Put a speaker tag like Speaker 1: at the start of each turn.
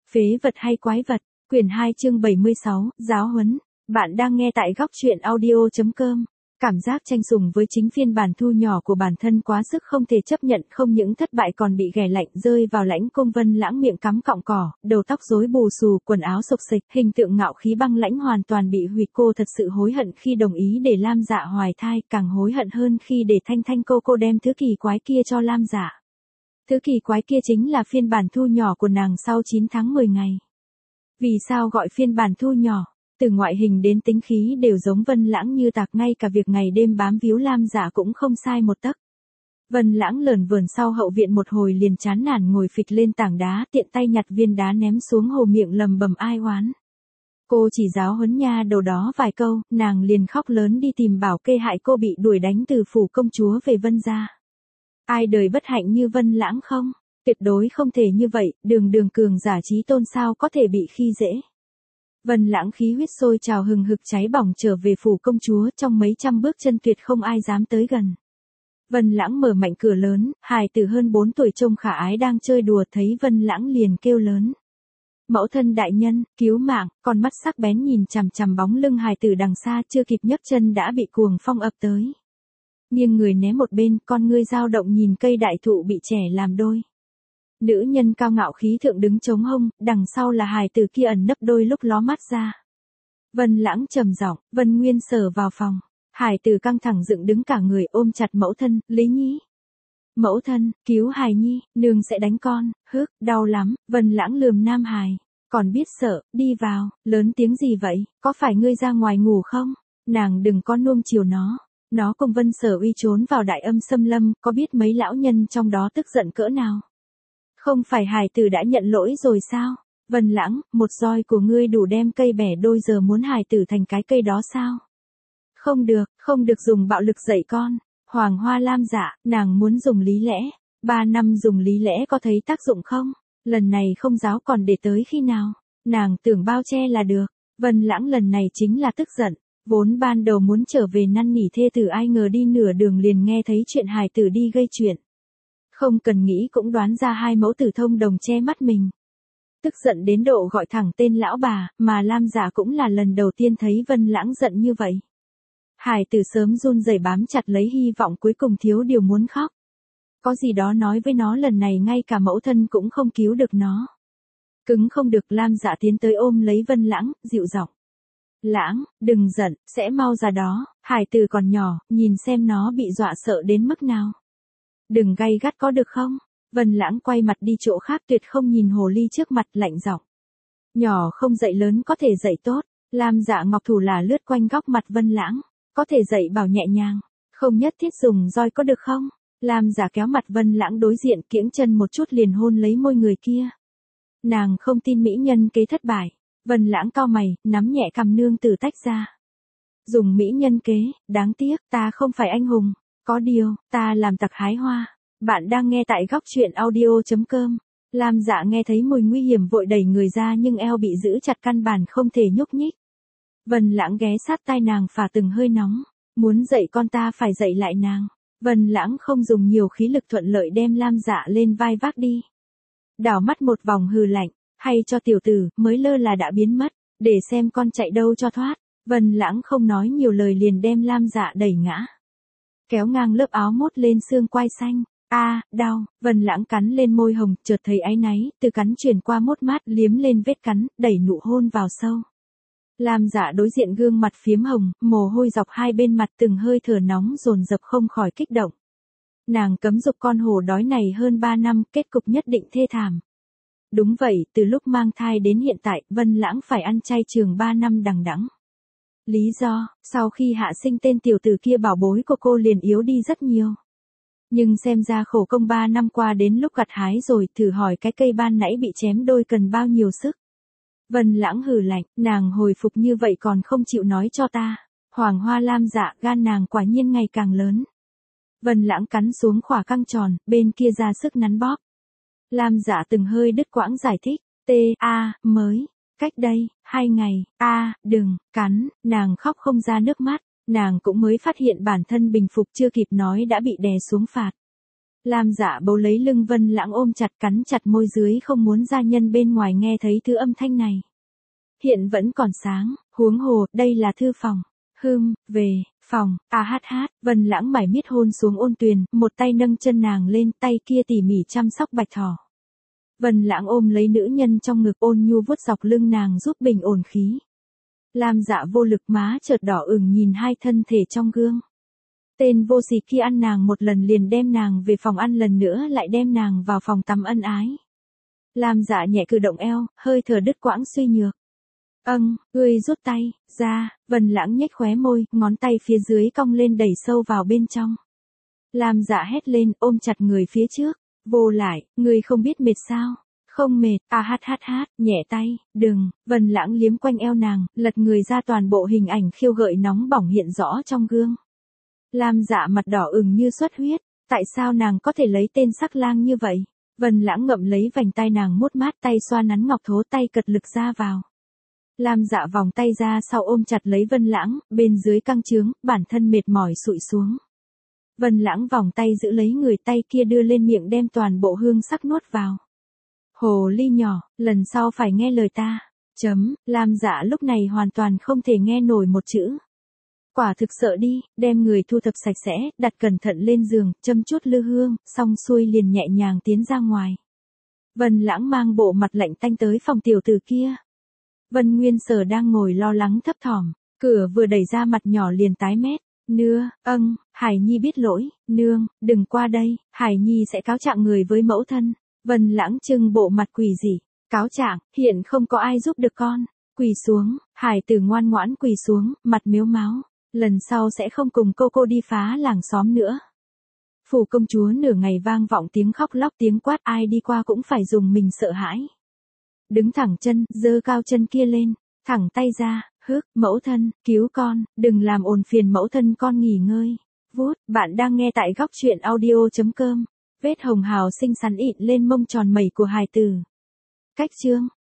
Speaker 1: Phế vật hay quái vật, quyển 2 chương 76, giáo huấn. Bạn đang nghe tại góc truyện audio.com. Cảm giác tranh sủng với chính phiên bản thu nhỏ của bản thân quá sức không thể chấp nhận, không những thất bại còn bị ghẻ lạnh rơi vào lãnh cung. Vân Lãng miệng cắm cọng cỏ, đầu tóc rối bù xù, quần áo xộc xệch, hình tượng ngạo khí băng lãnh hoàn toàn bị hủy. Cô thật sự hối hận khi đồng ý để Lam Dạ hoài thai, càng hối hận hơn khi để Thanh Thanh cô đem thứ kỳ quái kia cho Lam Dạ. Thứ kỳ quái kia chính là phiên bản thu nhỏ của nàng sau 9 tháng 10 ngày. Vì sao gọi phiên bản thu nhỏ? Từ ngoại hình đến tính khí đều giống Vân Lãng như tạc, ngay cả việc ngày đêm bám víu Lam Dạ cũng không sai một tấc. Vân Lãng lởn vởn sau hậu viện một hồi liền chán nản ngồi phịch lên tảng đá, tiện tay nhặt viên đá ném xuống hồ, miệng lầm bầm ai oán. Cô chỉ giáo huấn nha đầu đó vài câu, nàng liền khóc lớn đi tìm Bảo Kê hại cô bị đuổi đánh từ phủ công chúa về Vân gia. Ai đời bất hạnh như Vân Lãng không? Tuyệt đối không thể như vậy, đường cường giả trí tôn sao có thể bị khi dễ. Vân Lãng khí huyết sôi trào hừng hực cháy bỏng trở về phủ công chúa, trong mấy trăm bước chân tuyệt không ai dám tới gần. Vân Lãng mở mạnh cửa lớn, hài tử hơn 4 tuổi trông khả ái đang chơi đùa, thấy Vân Lãng liền kêu lớn. Mẫu thân đại nhân, cứu mạng, con mắt sắc bén nhìn chằm chằm bóng lưng hài tử đằng xa, chưa kịp nhấc chân đã bị cuồng phong ập tới. Nghiêng người né một bên, con ngươi dao động nhìn cây đại thụ bị trẻ làm đôi. Nữ nhân cao ngạo khí thượng đứng chống hông, đằng sau là hài tử kia ẩn nấp đôi lúc ló mắt ra. Vân Lãng trầm giọng, Vân Nguyên Sở vào phòng. Hài tử căng thẳng dựng đứng cả người ôm chặt mẫu thân, Lý Nhi. Mẫu thân, cứu hài nhi, nương sẽ đánh con, đau lắm. Vân Lãng lườm nam hài. Còn biết sợ, đi vào, lớn tiếng gì vậy, có phải ngươi ra ngoài ngủ không? Nàng đừng có nuông chiều nó. Nó cùng Vân Sở Uy trốn vào Đại Âm Xâm Lâm, có biết mấy lão nhân trong đó tức giận cỡ nào? Không phải hài tử đã nhận lỗi rồi sao? Vân Lãng, một roi của ngươi đủ đem cây bẻ đôi, giờ muốn hài tử thành cái cây đó sao? Không được dùng bạo lực dạy con. Hoàng Hoa Lam Dạ, nàng muốn dùng lý lẽ. 3 năm dùng lý lẽ có thấy tác dụng không? Lần này không giáo còn để tới khi nào? Nàng tưởng bao che là được. Vân Lãng lần này chính là tức giận. Vốn ban đầu muốn trở về năn nỉ thê tử, ai ngờ đi nửa đường liền nghe thấy chuyện hài tử đi gây chuyện. Không cần nghĩ cũng đoán ra hai mẫu tử thông đồng che mắt mình. Tức giận đến độ gọi thẳng tên lão bà, mà Lam Dạ cũng là lần đầu tiên thấy Vân Lãng giận như vậy. Hài tử sớm run rẩy bám chặt lấy, hy vọng cuối cùng thiếu điều muốn khóc. Có gì đó nói với nó lần này ngay cả mẫu thân cũng không cứu được nó. Cứng không được, Lam Dạ tiến tới ôm lấy Vân Lãng, dịu giọng. Lãng, đừng giận, sẽ mau ra đó, hài tử còn nhỏ, nhìn xem nó bị dọa sợ đến mức nào. Đừng gay gắt có được không? Vân Lãng quay mặt đi chỗ khác, tuyệt không nhìn hồ ly trước mặt, lạnh giọng. Nhỏ không dạy lớn có thể dạy tốt. Lam Dạ ngọc thủ là lướt quanh góc mặt Vân Lãng. Có thể dạy bảo nhẹ nhàng, không nhất thiết dùng roi có được không? Lam Dạ kéo mặt Vân Lãng đối diện, kiễng chân một chút liền hôn lấy môi người kia. Nàng không tin mỹ nhân kế thất bại. Vân Lãng cau mày, nắm nhẹ cằm nương tử tách ra. Dùng mỹ nhân kế, đáng tiếc, ta không phải anh hùng. Có điều, ta làm tặc hái hoa. Bạn đang nghe tại góc truyện audio.com. Lam Dạ nghe thấy mùi nguy hiểm vội đẩy người ra, nhưng eo bị giữ chặt căn bản không thể nhúc nhích. Vân Lãng ghé sát tai nàng phả từng hơi nóng. Muốn dạy con ta phải dạy lại nàng. Vân Lãng không dùng nhiều khí lực, thuận lợi đem Lam Dạ lên vai vác đi. Đảo mắt một vòng hừ lạnh. Hay cho tiểu tử, mới lơ là đã biến mất. Để xem con chạy đâu cho thoát. Vân Lãng không nói nhiều lời liền đem Lam Dạ đẩy ngã. Kéo ngang lớp áo mốt lên xương quai xanh. Đau. Vân Lãng cắn lên môi hồng, chợt thấy áy náy, từ cắn chuyển qua mốt mát, liếm lên vết cắn, đẩy nụ hôn vào sâu. Lam Dạ đối diện gương mặt phiếm hồng, mồ hôi dọc hai bên mặt, từng hơi thở nóng dồn dập không khỏi kích động. Nàng cấm dục con hổ đói này hơn 3 năm, kết cục nhất định thê thảm. Đúng vậy, từ lúc mang thai đến hiện tại, Vân Lãng phải ăn chay trường 3 năm đằng đẵng. Lý do, sau khi hạ sinh tên tiểu tử kia, bảo bối của cô liền yếu đi rất nhiều. Nhưng xem ra khổ công 3 năm qua đến lúc gặt hái rồi, thử hỏi cái cây ban nãy bị chém đôi cần bao nhiêu sức. Vân Lãng hừ lạnh, nàng hồi phục như vậy còn không chịu nói cho ta. Hoàng Hoa Lam Dạ, gan nàng quả nhiên ngày càng lớn. Vân Lãng cắn xuống khỏa căng tròn, bên kia ra sức nắn bóp. Lam Dạ từng hơi đứt quãng giải thích, mới, cách đây, 2 ngày, đừng, cắn, nàng khóc không ra nước mắt, nàng cũng mới phát hiện bản thân bình phục, chưa kịp nói đã bị đè xuống phạt. Lam Dạ bấu lấy lưng Vân Lãng ôm chặt cắn chặt môi dưới không muốn gia nhân bên ngoài nghe thấy thứ âm thanh này. Hiện vẫn còn sáng, huống hồ, đây là thư phòng. Về, phòng, Vân Lãng mải miết hôn xuống Ôn Tuyền, một tay nâng chân nàng lên, tay kia tỉ mỉ chăm sóc bạch thỏ. Vân Lãng ôm lấy nữ nhân trong ngực ôn nhu vuốt dọc lưng nàng giúp bình ổn khí. Lam Dạ vô lực má chợt đỏ ửng nhìn hai thân thể trong gương. Tên vô sỉ kia ăn nàng một lần liền đem nàng về phòng ăn lần nữa lại đem nàng vào phòng tắm ân ái. Lam Dạ nhẹ cử động eo, hơi thở đứt quãng suy nhược. Ngươi rút tay, ra, Vân Lãng nhếch khóe môi, ngón tay phía dưới cong lên đẩy sâu vào bên trong. Lam Dạ hét lên ôm chặt người phía trước, vô lại, ngươi không biết mệt sao? Không mệt, nhẹ tay, đừng, Vân Lãng liếm quanh eo nàng, lật người ra toàn bộ hình ảnh khiêu gợi nóng bỏng hiện rõ trong gương. Lam Dạ mặt đỏ ửng như xuất huyết, tại sao nàng có thể lấy tên sắc lang như vậy? Vân Lãng ngậm lấy vành tai nàng mút mát tay xoa nắn ngọc thố tay cật lực ra vào. Lam Dạ vòng tay ra sau ôm chặt lấy Vân Lãng, bên dưới căng trướng, bản thân mệt mỏi sụi xuống. Vân Lãng vòng tay giữ lấy người tay kia đưa lên miệng đem toàn bộ hương sắc nuốt vào. Hồ ly nhỏ, lần sau phải nghe lời ta. Lam Dạ lúc này hoàn toàn không thể nghe nổi một chữ. Quả thực sợ đi, đem người thu thập sạch sẽ, đặt cẩn thận lên giường, châm chút lư hương, xong xuôi liền nhẹ nhàng tiến ra ngoài. Vân Lãng mang bộ mặt lạnh tanh tới phòng tiểu tử kia. Vân Nguyên Sở đang ngồi lo lắng thấp thỏm, cửa vừa đẩy ra mặt nhỏ liền tái mét. Hải Nhi biết lỗi, nương, đừng qua đây, Hải Nhi sẽ cáo trạng người với mẫu thân. Vân Lãng trưng bộ mặt quỷ dị, cáo trạng, hiện không có ai giúp được con. Quỳ xuống, Hải tử ngoan ngoãn quỳ xuống, mặt mếu máo. Lần sau sẽ không cùng cô đi phá làng xóm nữa. Phủ công chúa nửa ngày vang vọng tiếng khóc lóc tiếng quát ai đi qua cũng phải dùng mình sợ hãi. Đứng thẳng chân, giơ cao chân kia lên, thẳng tay ra, mẫu thân, cứu con, đừng làm ồn phiền mẫu thân con nghỉ ngơi. Bạn đang nghe tại góc truyện audio.com. Vết hồng hào xinh xắn ịn lên mông tròn mẩy của hài tử. Cách chương